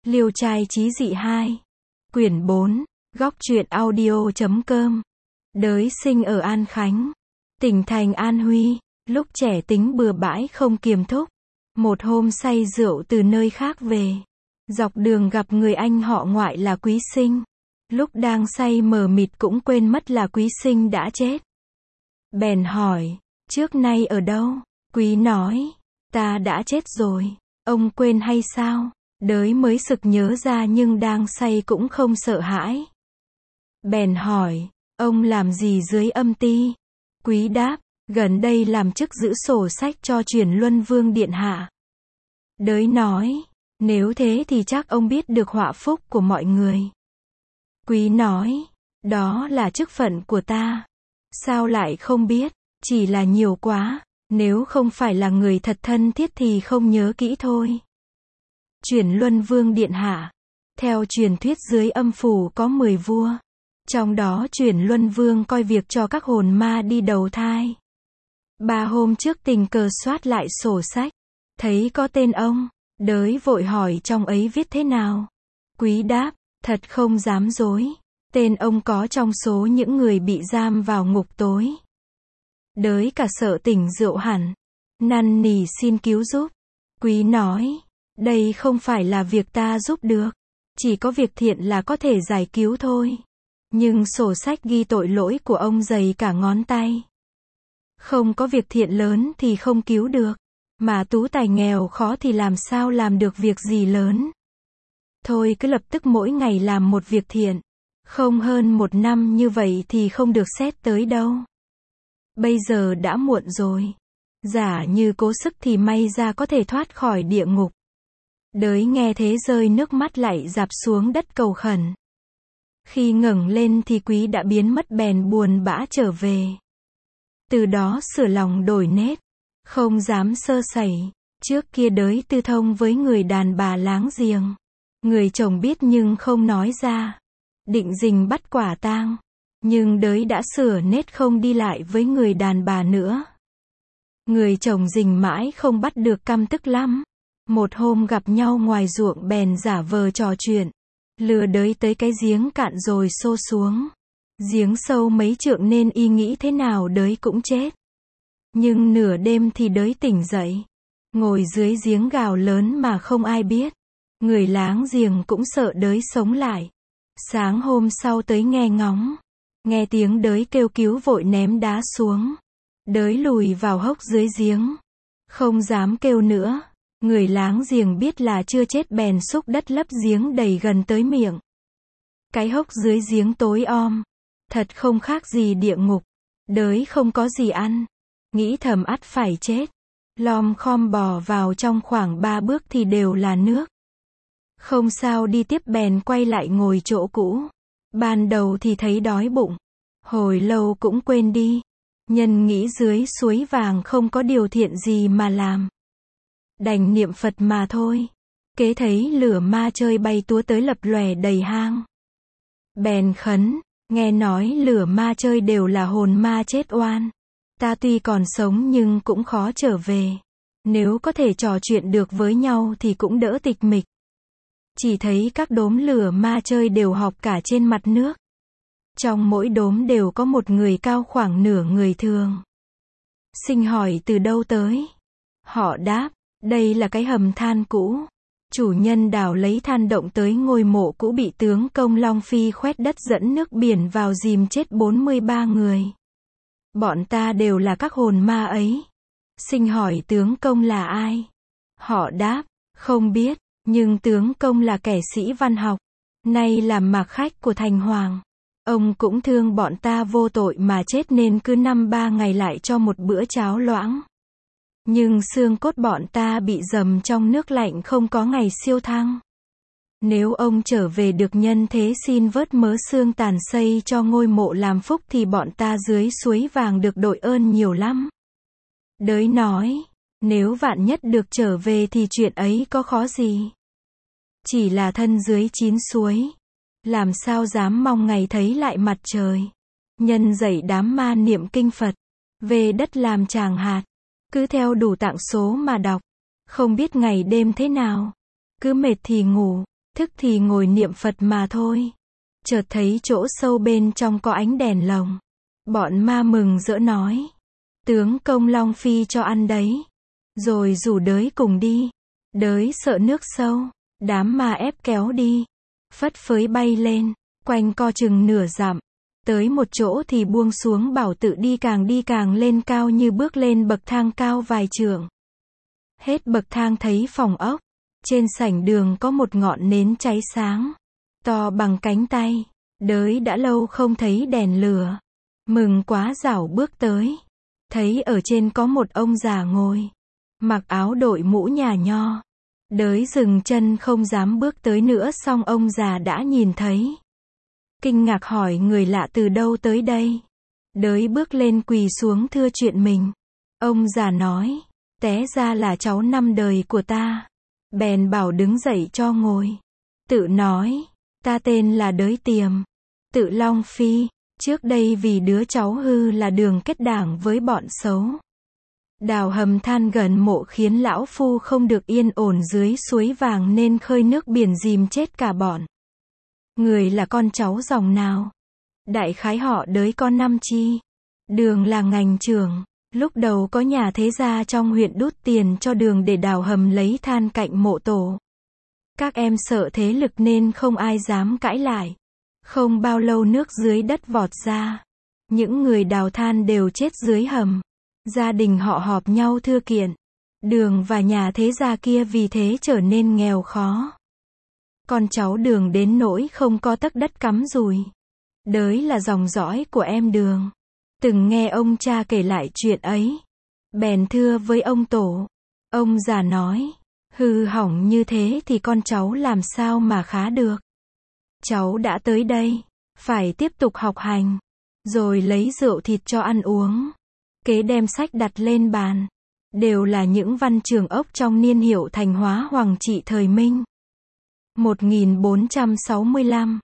Liêu trai chí dị 2. Quyển 4. Góc truyện audio.com. Đới sinh ở An Khánh, tỉnh thành An Huy, lúc trẻ tính bừa bãi không kiềm thúc. Một hôm say rượu từ nơi khác về. Dọc đường gặp người anh họ ngoại là Quý Sinh. Lúc đang say mờ mịt cũng quên mất là Quý Sinh đã chết. Bèn hỏi, trước nay ở đâu? Quý nói, ta đã chết rồi. Ông quên hay sao? Đới mới sực nhớ ra nhưng đang say cũng không sợ hãi. Bèn hỏi, ông làm gì dưới âm ty? Quý đáp, gần đây làm chức giữ sổ sách cho Chuyển Luân Vương điện hạ. Đới nói, nếu thế thì chắc ông biết được họa phúc của mọi người. Quý nói, đó là chức phận của ta. Sao lại không biết? Chỉ là nhiều quá, nếu không phải là người thật thân thiết thì không nhớ kỹ thôi. Chuyển Luân Vương điện hạ. Theo truyền thuyết dưới âm phủ có 10 vua. Trong đó Chuyển Luân Vương coi việc cho các hồn ma đi đầu thai. 3 hôm trước tình cờ soát lại sổ sách, thấy có tên ông. Đới vội hỏi trong ấy viết thế nào? Quý đáp, thật không dám dối. Tên ông có trong số những người bị giam vào ngục tối. Đới cả sợ tỉnh rượu hẳn, năn nỉ xin cứu giúp. Quý nói, đây không phải là việc ta giúp được. Chỉ có việc thiện là có thể giải cứu thôi. Nhưng sổ sách ghi tội lỗi của ông dày cả ngón tay. Không có việc thiện lớn thì không cứu được. Mà tú tài nghèo khó thì làm sao làm được việc gì lớn. Thôi cứ lập tức mỗi ngày làm một việc thiện. Không hơn 1 năm như vậy thì không được xét tới đâu. Bây giờ đã muộn rồi. Giả như cố sức thì may ra có thể thoát khỏi địa ngục. Đới nghe thế rơi nước mắt lại rạp xuống đất cầu khẩn. Khi ngẩng lên thì Quý đã biến mất bèn buồn bã trở về. Từ đó sửa lòng đổi nết, không dám sơ sẩy. Trước kia Đới tư thông với người đàn bà láng giềng. Người chồng biết nhưng không nói ra. Định rình bắt quả tang. Nhưng Đới đã sửa nết không đi lại với người đàn bà nữa. Người chồng rình mãi không bắt được căm tức lắm. Một hôm gặp nhau ngoài ruộng bèn giả vờ trò chuyện. Lừa Đới tới cái giếng cạn rồi xô xuống. Giếng sâu mấy trượng nên y nghĩ thế nào Đới cũng chết. Nhưng nửa đêm thì Đới tỉnh dậy. Ngồi dưới giếng gào lớn mà không ai biết. Người láng giềng cũng sợ Đới sống lại. Sáng hôm sau tới nghe ngóng. Nghe tiếng Đới kêu cứu vội ném đá xuống. Đới lùi vào hốc dưới giếng. Không dám kêu nữa. Người láng giềng biết là chưa chết bèn xúc đất lấp giếng đầy gần tới miệng. Cái hốc dưới giếng tối om. Thật không khác gì địa ngục. Đới không có gì ăn. Nghĩ thầm ắt phải chết. Lom khom bò vào trong khoảng 3 bước thì đều là nước. Không sao đi tiếp bèn quay lại ngồi chỗ cũ. Ban đầu thì thấy đói bụng. Hồi lâu cũng quên đi. Nhân nghĩ dưới suối vàng không có điều thiện gì mà làm. Đành niệm Phật mà thôi. Kế thấy lửa ma chơi bay túa tới lập lòe đầy hang. Bèn khấn, nghe nói lửa ma chơi đều là hồn ma chết oan. Ta tuy còn sống nhưng cũng khó trở về. Nếu có thể trò chuyện được với nhau thì cũng đỡ tịch mịch. Chỉ thấy các đốm lửa ma chơi đều họp cả trên mặt nước. Trong mỗi đốm đều có một người cao khoảng nửa người thường. Sinh hỏi từ đâu tới? Họ đáp, đây là cái hầm than cũ. Chủ nhân đào lấy than động tới ngôi mộ cũ bị tướng công Long Phi khoét đất dẫn nước biển vào dìm chết 43 người. Bọn ta đều là các hồn ma ấy. Sinh hỏi tướng công là ai? Họ đáp, không biết, nhưng tướng công là kẻ sĩ văn học. Nay làm mạc khách của thành hoàng. Ông cũng thương bọn ta vô tội mà chết nên cứ 5-3 ngày lại cho một bữa cháo loãng. Nhưng xương cốt bọn ta bị dầm trong nước lạnh không có ngày siêu thăng. Nếu ông trở về được nhân thế xin vớt mớ xương tàn xây cho ngôi mộ làm phúc thì bọn ta dưới suối vàng được đội ơn nhiều lắm. Đới nói, nếu vạn nhất được trở về thì chuyện ấy có khó gì. Chỉ là thân dưới 9 suối. Làm sao dám mong ngày thấy lại mặt trời. Nhân dạy đám ma niệm kinh Phật. Về đất làm tràng hạt. Cứ theo đủ tạng số mà đọc. Không biết ngày đêm thế nào. Cứ mệt thì ngủ. thức thì ngồi niệm Phật mà thôi. Chợt thấy chỗ sâu bên trong có ánh đèn lồng. Bọn ma mừng rỡ nói. Tướng công Long Phi cho ăn đấy. Rồi rủ đới cùng đi. Đới sợ nước sâu. Đám ma ép kéo đi. Phất phới bay lên. Quanh co chừng nửa dặm. Tới một chỗ thì buông xuống bảo tự đi càng lên cao như bước lên bậc thang cao vài trượng. Hết bậc thang thấy phòng ốc. Trên sảnh đường có một ngọn nến cháy sáng. To bằng cánh tay. Đới đã lâu không thấy đèn lửa. Mừng quá rảo bước tới. Thấy ở trên có một ông già ngồi. Mặc áo đội mũ nhà nho. Đới dừng chân không dám bước tới nữa, xong ông già đã nhìn thấy. Kinh ngạc hỏi người lạ từ đâu tới đây. Đới bước lên quỳ xuống thưa chuyện mình. Ông già nói. Té ra là cháu năm đời của ta. Bèn bảo đứng dậy cho ngồi. Tự nói. Ta tên là Đới Tiềm. Tự Long Phi. Trước đây vì đứa cháu hư là đường kết đảng với bọn xấu. Đào hầm than gần mộ khiến lão phu không được yên ổn dưới suối vàng nên khơi nước biển dìm chết cả bọn. Người là con cháu dòng nào? Đại khái họ Đới con Năm Chi. Đường là ngành trưởng. Lúc đầu có nhà thế gia trong huyện đút tiền cho đường để đào hầm lấy than cạnh mộ tổ. Các em sợ thế lực nên không ai dám cãi lại. Không bao lâu nước dưới đất vọt ra. Những người đào than đều chết dưới hầm. Gia đình họ họp nhau thưa kiện. Đường và nhà thế gia kia vì thế trở nên nghèo khó. Con cháu Đường đến nỗi không có tấc đất cắm dùi. Đới là dòng dõi của em Đường. Từng nghe ông cha kể lại chuyện ấy. Bèn thưa với ông tổ. Ông già nói. Hư hỏng như thế thì con cháu làm sao mà khá được. Cháu đã tới đây. Phải tiếp tục học hành. Rồi lấy rượu thịt cho ăn uống. Kế đem sách đặt lên bàn. Đều là những văn trường ốc trong niên hiệu Thành Hóa Hoàng trị thời Minh. 1465.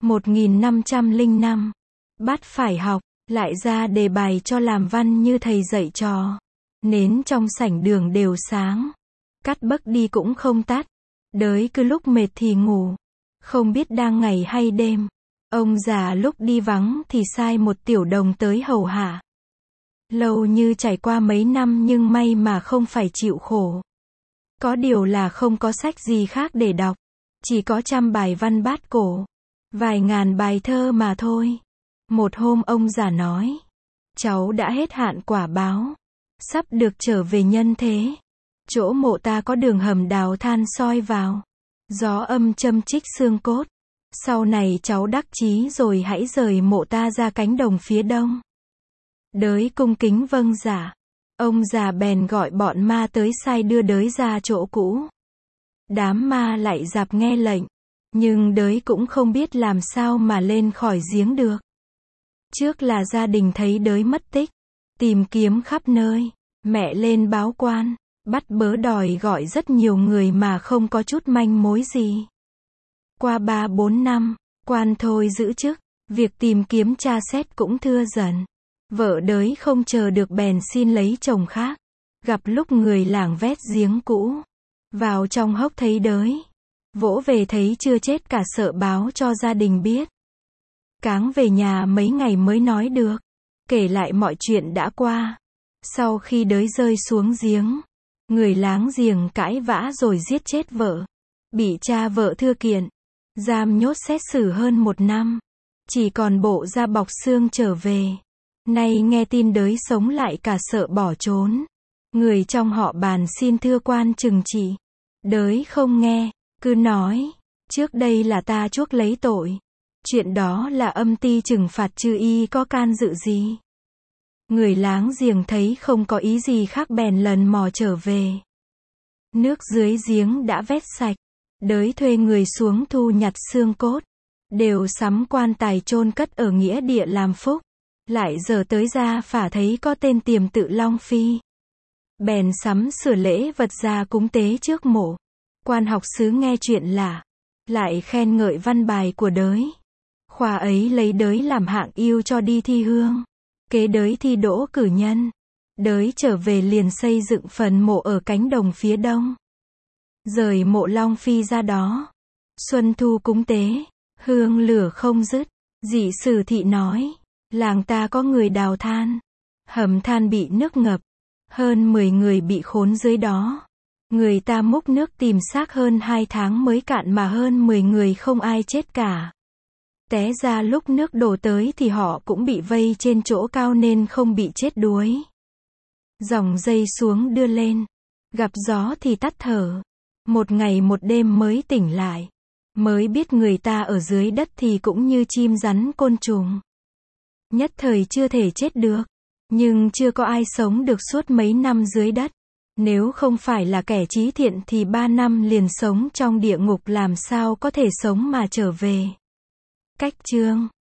1505. Bắt phải học. Lại ra đề bài cho làm văn như thầy dạy trò. Nến trong sảnh đường đều sáng. Cắt bấc đi cũng không tắt. Đới cứ lúc mệt thì ngủ. Không biết đang ngày hay đêm. Ông già lúc đi vắng thì sai một tiểu đồng tới hầu hạ. Lâu như trải qua mấy năm nhưng may mà không phải chịu khổ. Có điều là không có sách gì khác để đọc. Chỉ có trăm bài văn bát cổ. Vài ngàn bài thơ mà thôi. Một hôm ông già nói. Cháu đã hết hạn quả báo. Sắp được trở về nhân thế. Chỗ mộ ta có đường hầm đào than soi vào. Gió âm châm chích xương cốt. Sau này cháu đắc chí rồi hãy rời mộ ta ra cánh đồng phía đông. Đới cung kính vâng dạ. Ông già bèn gọi bọn ma tới sai đưa Đới ra chỗ cũ. Đám ma lại dạp nghe lệnh. Nhưng Đới cũng không biết làm sao mà lên khỏi giếng được. Trước là gia đình thấy Đới mất tích. Tìm kiếm khắp nơi. Mẹ lên báo quan. Bắt bớ đòi gọi rất nhiều người mà không có chút manh mối gì. Qua 3-4 năm, quan thôi giữ chức. Việc tìm kiếm tra xét cũng thưa dần. Vợ Đới không chờ được bèn xin lấy chồng khác. Gặp lúc người làng vét giếng cũ. Vào trong hốc thấy Đới. Vỗ về thấy chưa chết cả sợ báo cho gia đình biết. Cáng về nhà mấy ngày mới nói được. Kể lại mọi chuyện đã qua. Sau khi Đới rơi xuống giếng. Người láng giềng cãi vã rồi giết chết vợ. Bị cha vợ thưa kiện. Giam nhốt xét xử hơn 1 năm. Chỉ còn bộ da bọc xương trở về. Nay nghe tin Đới sống lại cả sợ bỏ trốn. Người trong họ bàn xin thưa quan trừng trị. Đới không nghe, cứ nói. Trước đây là ta chuốc lấy tội. Chuyện đó là âm ty trừng phạt chứ y có can dự gì. Người láng giềng thấy không có ý gì khác bèn lần mò trở về. Nước dưới giếng đã vét sạch. Đới thuê người xuống thu nhặt xương cốt. Đều sắm quan tài chôn cất ở nghĩa địa làm phúc. Lại giờ tới ra phả thấy có tên Tiềm tự Long Phi. Bèn sắm sửa lễ vật ra cúng tế trước mộ. Quan học xứ nghe chuyện lạ. Lại khen ngợi văn bài của Đới. Khoa ấy lấy Đới làm hạng yêu cho đi thi hương. Kế Đới thi đỗ cử nhân. Đới trở về liền xây dựng phần mộ ở cánh đồng phía đông. Rời mộ Long Phi ra đó. Xuân thu cúng tế, hương lửa không dứt. Dị Sử Thị nói, làng ta có người đào than, hầm than bị nước ngập, hơn 10 người bị khốn dưới đó. Người ta múc nước tìm xác hơn 2 tháng mới cạn mà hơn 10 người không ai chết cả. Té ra lúc nước đổ tới thì họ cũng bị vây trên chỗ cao nên không bị chết đuối. Dòng dây xuống đưa lên, gặp gió thì tắt thở. Một ngày một đêm mới tỉnh lại, mới biết người ta ở dưới đất thì cũng như chim rắn côn trùng. Nhất thời chưa thể chết được, nhưng chưa có ai sống được suốt mấy năm dưới đất. Nếu không phải là kẻ trí thiện thì 3 năm liền sống trong địa ngục làm sao có thể sống mà trở về. Cách chương